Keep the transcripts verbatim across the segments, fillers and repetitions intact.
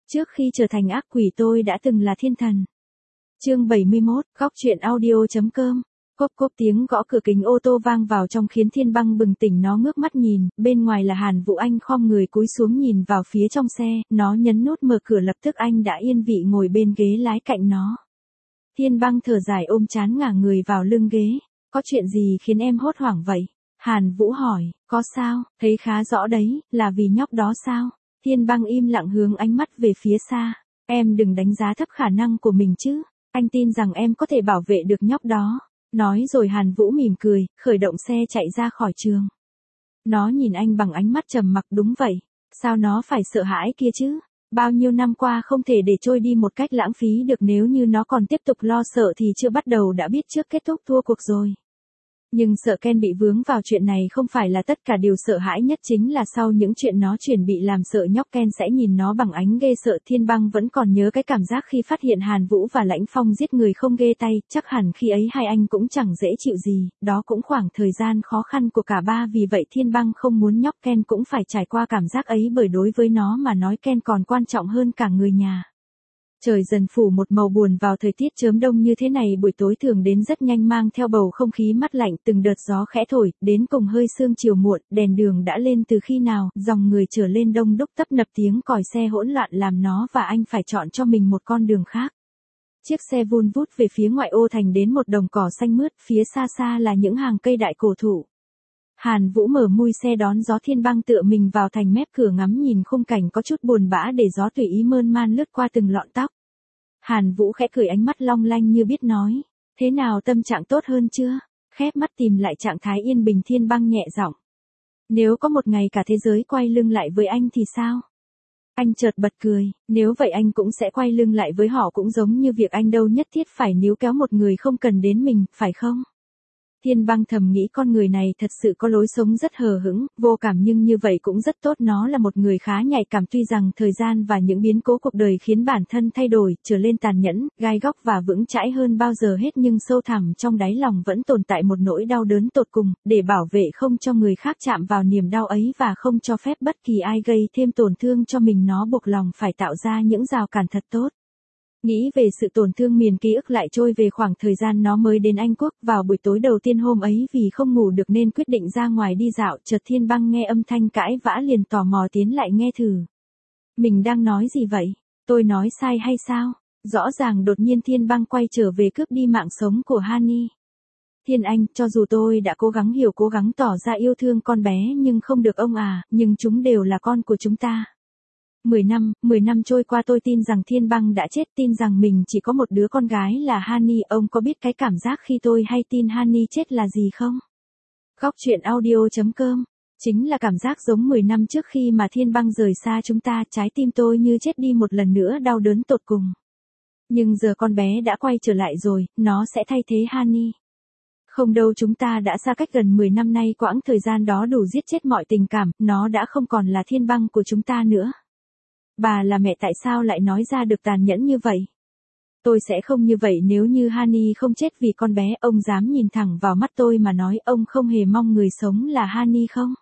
Trước khi trở thành ác quỷ tôi đã từng là thiên thần. Chương bảy mươi mốt, góc truyện audio.com. Cốp cốp tiếng gõ cửa kính ô tô vang vào trong khiến Thiên Băng bừng tỉnh, nó ngước mắt nhìn, bên ngoài là Hàn Vũ Anh khom người cúi xuống nhìn vào phía trong xe, nó nhấn nút mở cửa lập tức anh đã yên vị ngồi bên ghế lái cạnh nó. Thiên Băng thở dài ôm trán ngả người vào lưng ghế, có chuyện gì khiến em hốt hoảng vậy? Hàn Vũ hỏi, có sao, thấy khá rõ đấy, là vì nhóc đó sao? Thiên Băng im lặng hướng ánh mắt về phía xa, em đừng đánh giá thấp khả năng của mình chứ, anh tin rằng em có thể bảo vệ được nhóc đó. Nói rồi Hàn Vũ mỉm cười, khởi động xe chạy ra khỏi trường. Nó nhìn anh bằng ánh mắt trầm mặc, đúng vậy, sao nó phải sợ hãi kia chứ? Bao nhiêu năm qua không thể để trôi đi một cách lãng phí được, nếu như nó còn tiếp tục lo sợ thì chưa bắt đầu đã biết trước kết thúc thua cuộc rồi. Nhưng sợ Ken bị vướng vào chuyện này không phải là tất cả, điều sợ hãi nhất chính là sau những chuyện nó chuẩn bị làm sợ nhóc Ken sẽ nhìn nó bằng ánh ghê sợ. Thiên Băng vẫn còn nhớ cái cảm giác khi phát hiện Hàn Vũ và Lãnh Phong giết người không ghê tay, chắc hẳn khi ấy hai anh cũng chẳng dễ chịu gì, đó cũng khoảng thời gian khó khăn của cả ba, vì vậy Thiên Băng không muốn nhóc Ken cũng phải trải qua cảm giác ấy, bởi đối với nó mà nói Ken còn quan trọng hơn cả người nhà. Trời dần phủ một màu buồn vào thời tiết chớm đông như thế này, buổi tối thường đến rất nhanh mang theo bầu không khí mát lạnh, từng đợt gió khẽ thổi, đến cùng hơi sương chiều muộn, đèn đường đã lên từ khi nào, dòng người trở lên đông đúc tấp nập, tiếng còi xe hỗn loạn làm nó và anh phải chọn cho mình một con đường khác. Chiếc xe vun vút về phía ngoại ô thành, đến một đồng cỏ xanh mướt, phía xa xa là những hàng cây đại cổ thụ. Hàn Vũ mở mui xe đón gió, Thiên Băng tựa mình vào thành mép cửa ngắm nhìn khung cảnh có chút buồn bã, để gió tùy ý mơn man lướt qua từng lọn tóc. Hàn Vũ khẽ cười, ánh mắt long lanh như biết nói, thế nào, tâm trạng tốt hơn chưa? Khép mắt tìm lại trạng thái yên bình, Thiên Băng nhẹ giọng. Nếu có một ngày cả thế giới quay lưng lại với anh thì sao? Anh chợt bật cười, nếu vậy anh cũng sẽ quay lưng lại với họ, cũng giống như việc anh đâu nhất thiết phải níu kéo một người không cần đến mình, phải không? Thiên Băng thầm nghĩ con người này thật sự có lối sống rất hờ hững, vô cảm, nhưng như vậy cũng rất tốt, nó là một người khá nhạy cảm, tuy rằng thời gian và những biến cố cuộc đời khiến bản thân thay đổi, trở lên tàn nhẫn, gai góc và vững chãi hơn bao giờ hết, nhưng sâu thẳm trong đáy lòng vẫn tồn tại một nỗi đau đớn tột cùng, để bảo vệ không cho người khác chạm vào niềm đau ấy và không cho phép bất kỳ ai gây thêm tổn thương cho mình, nó buộc lòng phải tạo ra những rào cản thật tốt. Nghĩ về sự tổn thương, miền ký ức lại trôi về khoảng thời gian nó mới đến Anh Quốc. Vào buổi tối đầu tiên hôm ấy, vì không ngủ được nên quyết định ra ngoài đi dạo, chợt Thiên Băng nghe âm thanh cãi vã liền tò mò tiến lại nghe thử. Mình đang nói gì vậy? Tôi nói sai hay sao? Rõ ràng đột nhiên Thiên Băng quay trở về cướp đi mạng sống của Hani. Thiên Anh, cho dù tôi đã cố gắng hiểu, cố gắng tỏ ra yêu thương con bé nhưng không được ông à, nhưng chúng đều là con của chúng ta. Mười năm, mười năm trôi qua, tôi tin rằng Thiên Băng đã chết, tin rằng mình chỉ có một đứa con gái là Hani. Ông có biết cái cảm giác khi tôi hay tin Hani chết là gì không? Góc truyện audio.com. Chính là cảm giác giống mười năm trước khi mà Thiên Băng rời xa chúng ta, trái tim tôi như chết đi một lần nữa, đau đớn tột cùng. Nhưng giờ con bé đã quay trở lại rồi, nó sẽ thay thế Hani. Không đâu, chúng ta đã xa cách gần mười năm nay, quãng thời gian đó đủ giết chết mọi tình cảm, nó đã không còn là Thiên Băng của chúng ta nữa. Bà là mẹ, tại sao lại nói ra được tàn nhẫn như vậy? Tôi sẽ không như vậy nếu như Hani không chết vì con bé. Ông dám nhìn thẳng vào mắt tôi mà nói ông không hề mong người sống là Hani không?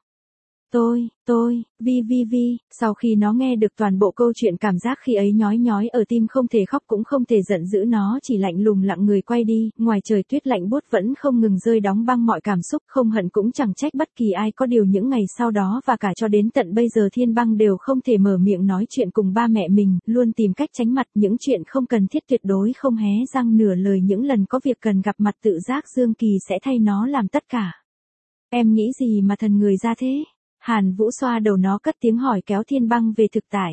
Tôi, tôi, vi vi vi, sau khi nó nghe được toàn bộ câu chuyện, cảm giác khi ấy nhói nhói ở tim, không thể khóc cũng không thể giận dữ, nó chỉ lạnh lùng lặng người quay đi. Ngoài trời tuyết lạnh buốt vẫn không ngừng rơi, đóng băng mọi cảm xúc, không hận cũng chẳng trách bất kỳ ai. Có điều những ngày sau đó và cả cho đến tận bây giờ, Thiên Băng đều không thể mở miệng nói chuyện cùng ba mẹ mình, luôn tìm cách tránh mặt, những chuyện không cần thiết tuyệt đối không hé răng nửa lời, những lần có việc cần gặp mặt tự giác Dương Kỳ sẽ thay nó làm tất cả. Em nghĩ gì mà thần người ra thế? Hàn Vũ xoa đầu nó cất tiếng hỏi, kéo Thiên Băng về thực tại.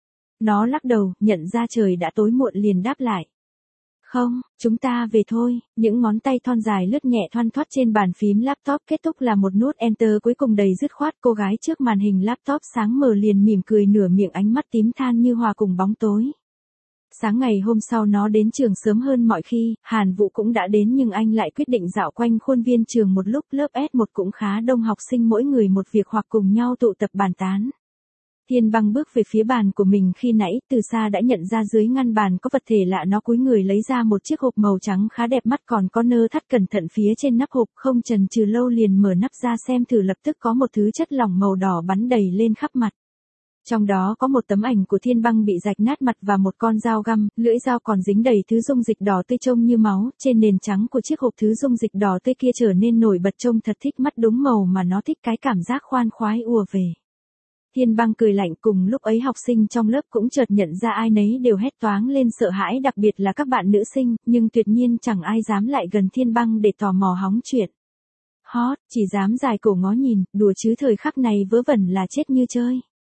Nó lắc đầu, nhận ra trời đã tối muộn liền đáp lại. Không, chúng ta về thôi. Những ngón tay thon dài lướt nhẹ thoăn thoắt trên bàn phím laptop, kết thúc là một nút enter cuối cùng đầy dứt khoát. Cô gái trước màn hình laptop sáng mờ liền mỉm cười, nửa miệng ánh mắt tím than như hòa cùng bóng tối. Sáng ngày hôm sau nó đến trường sớm hơn mọi khi, Hàn Vũ cũng đã đến, nhưng anh lại quyết định dạo quanh khuôn viên trường một lúc. Lớp S một cũng khá đông học sinh, mỗi người một việc hoặc cùng nhau tụ tập bàn tán. Thiên Băng bước về phía bàn của mình, khi nãy từ xa đã nhận ra dưới ngăn bàn có vật thể lạ, nó cúi người lấy ra một chiếc hộp màu trắng khá đẹp mắt, còn có nơ thắt cẩn thận phía trên nắp hộp. Không chần chừ lâu liền mở nắp ra xem thử, lập tức có một thứ chất lỏng màu đỏ bắn đầy lên khắp mặt. Trong đó có một tấm ảnh của Thiên Băng bị rạch nát mặt và một con dao găm, lưỡi dao còn dính đầy thứ dung dịch đỏ tươi trông như máu, trên nền trắng của chiếc hộp thứ dung dịch đỏ tươi kia trở nên nổi bật trông thật thích mắt, đúng màu mà nó thích, cái cảm giác khoan khoái ùa về. Thiên Băng cười lạnh, cùng lúc ấy học sinh trong lớp cũng chợt nhận ra ai nấy đều hét toáng lên sợ hãi, đặc biệt là các bạn nữ sinh, nhưng tuyệt nhiên chẳng ai dám lại gần Thiên Băng để tò mò hóng chuyện. Hot, chỉ dám dài cổ ngó nhìn, đùa chứ thời khắc này vớ vẩn là chết như chơi.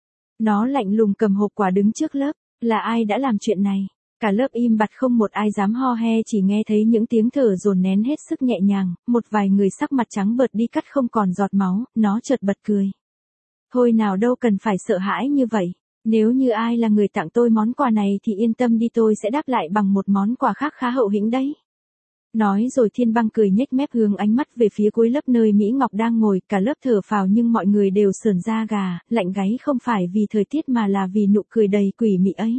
Nó lạnh lùng cầm hộp quà đứng trước lớp, là ai đã làm chuyện này? Cả lớp im bặt, không một ai dám ho he, chỉ nghe thấy những tiếng thở dồn nén hết sức nhẹ nhàng, một vài người sắc mặt trắng bợt đi cắt không còn giọt máu, nó chợt bật cười. Thôi nào, đâu cần phải sợ hãi như vậy, nếu như ai là người tặng tôi món quà này thì yên tâm đi, tôi sẽ đáp lại bằng một món quà khác khá hậu hĩnh đấy. Nói rồi Thiên Băng cười nhếch mép hướng ánh mắt về phía cuối lớp nơi Mỹ Ngọc đang ngồi, cả lớp thở phào nhưng mọi người đều sởn da gà, lạnh gáy, không phải vì thời tiết mà là vì nụ cười đầy quỷ mị ấy.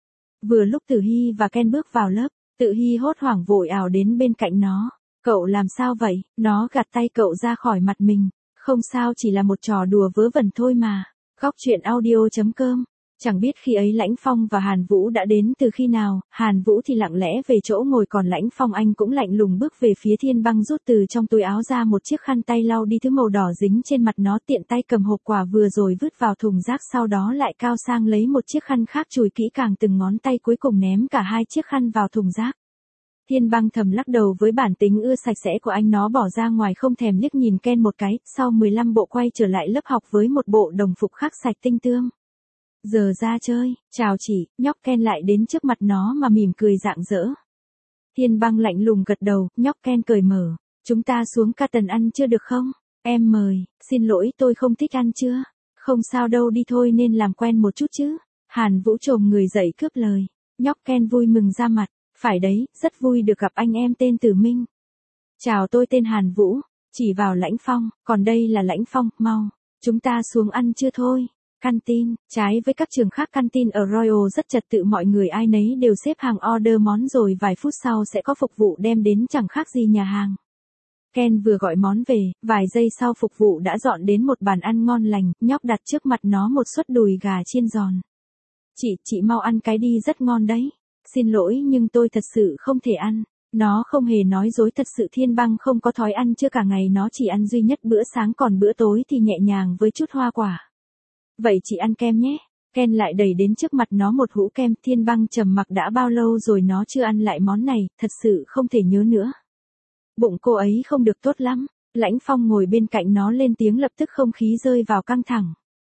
Vừa lúc Tử Hy và Ken bước vào lớp, Tử Hy hốt hoảng vội ào đến bên cạnh nó. Cậu làm sao vậy? Nó gạt tay cậu ra khỏi mặt mình. Không sao, chỉ là một trò đùa vớ vẩn thôi mà. Góc truyện audio chấm com. Chẳng biết khi ấy Lãnh Phong và Hàn Vũ đã đến từ khi nào, Hàn Vũ thì lặng lẽ về chỗ ngồi, còn Lãnh Phong anh cũng lạnh lùng bước về phía Thiên Băng, rút từ trong túi áo ra một chiếc khăn tay lau đi thứ màu đỏ dính trên mặt nó, tiện tay cầm hộp quà vừa rồi vứt vào thùng rác, sau đó lại cao sang lấy một chiếc khăn khác chùi kỹ càng từng ngón tay, cuối cùng ném cả hai chiếc khăn vào thùng rác. Thiên Băng thầm lắc đầu với bản tính ưa sạch sẽ của anh, nó bỏ ra ngoài không thèm liếc nhìn Ken một cái, sau mười lăm bộ quay trở lại lớp học với một bộ đồng phục khác sạch tinh tươm. Giờ ra chơi, chào chị, nhóc Ken lại đến trước mặt nó mà mỉm cười rạng rỡ. Thiên Băng lạnh lùng gật đầu, nhóc Ken cười mở, chúng ta xuống ca tần ăn chưa được không? Em mời, xin lỗi tôi không thích ăn chưa? Không sao đâu, đi thôi, nên làm quen một chút chứ. Hàn Vũ chồm người dậy cướp lời, nhóc Ken vui mừng ra mặt, phải đấy, rất vui được gặp anh, em tên Tử Minh. Chào, tôi tên Hàn Vũ, chỉ vào Lãnh Phong, còn đây là Lãnh Phong, mau, chúng ta xuống ăn chưa thôi. Canteen, trái với các trường khác, canteen ở Royal rất trật tự, mọi người ai nấy đều xếp hàng order món rồi vài phút sau sẽ có phục vụ đem đến, chẳng khác gì nhà hàng. Ken vừa gọi món về, vài giây sau phục vụ đã dọn đến một bàn ăn ngon lành, nhóc đặt trước mặt nó một suất đùi gà chiên giòn. Chị, chị mau ăn cái đi, rất ngon đấy. Xin lỗi nhưng tôi thật sự không thể ăn. Nó không hề nói dối, thật sự Thiên Băng không có thói ăn trưa, cả ngày nó chỉ ăn duy nhất bữa sáng, còn bữa tối thì nhẹ nhàng với chút hoa quả. Vậy chị ăn kem nhé. Ken lại đẩy đến trước mặt nó một hũ kem. Thiên Băng trầm mặc, đã bao lâu rồi nó chưa ăn lại món này, thật sự không thể nhớ nữa. Bụng cô ấy không được tốt lắm. Lãnh Phong ngồi bên cạnh nó lên tiếng, lập tức không khí rơi vào căng thẳng.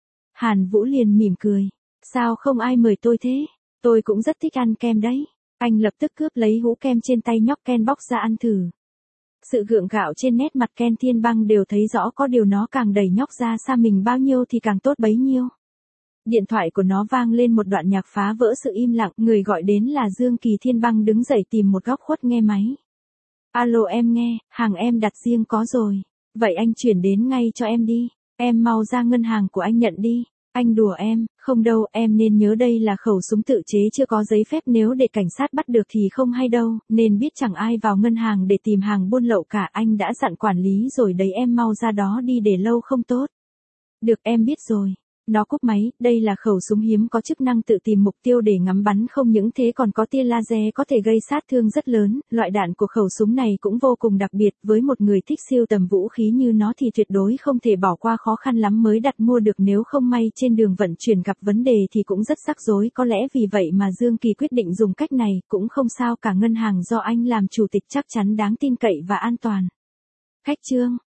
Hàn Vũ liền mỉm cười. Sao không ai mời tôi thế? Tôi cũng rất thích ăn kem đấy. Anh lập tức cướp lấy hũ kem trên tay nhóc Ken, bóc ra ăn thử. Sự gượng gạo trên nét mặt Ken, Thiên Băng đều thấy rõ, có điều nó càng đẩy nhóc ra xa mình bao nhiêu thì càng tốt bấy nhiêu. Điện thoại của nó vang lên một đoạn nhạc phá vỡ sự im lặng, người gọi đến là Dương Kỳ. Thiên Băng đứng dậy tìm một góc khuất nghe máy. Alo, em nghe, hàng em đặt riêng có rồi. Vậy anh chuyển đến ngay cho em đi. Em mau ra ngân hàng của anh nhận đi. Anh đùa em, không đâu, em nên nhớ đây là khẩu súng tự chế chưa có giấy phép, nếu để cảnh sát bắt được thì không hay đâu, nên biết chẳng ai vào ngân hàng để tìm hàng buôn lậu cả, anh đã dặn quản lý rồi đấy, em mau ra đó đi, để lâu không tốt. Được, em biết rồi. Nó cúp máy. Đây là khẩu súng hiếm có chức năng tự tìm mục tiêu để ngắm bắn, không những thế còn có tia laser có thể gây sát thương rất lớn. Loại đạn của khẩu súng này cũng vô cùng đặc biệt, với một người thích sưu tầm vũ khí như nó thì tuyệt đối không thể bỏ qua, khó khăn lắm mới đặt mua được, nếu không may trên đường vận chuyển gặp vấn đề thì cũng rất rắc rối. Có lẽ vì vậy mà Dương Kỳ quyết định dùng cách này, cũng không sao cả, ngân hàng do anh làm chủ tịch chắc chắn đáng tin cậy và an toàn. Cách chương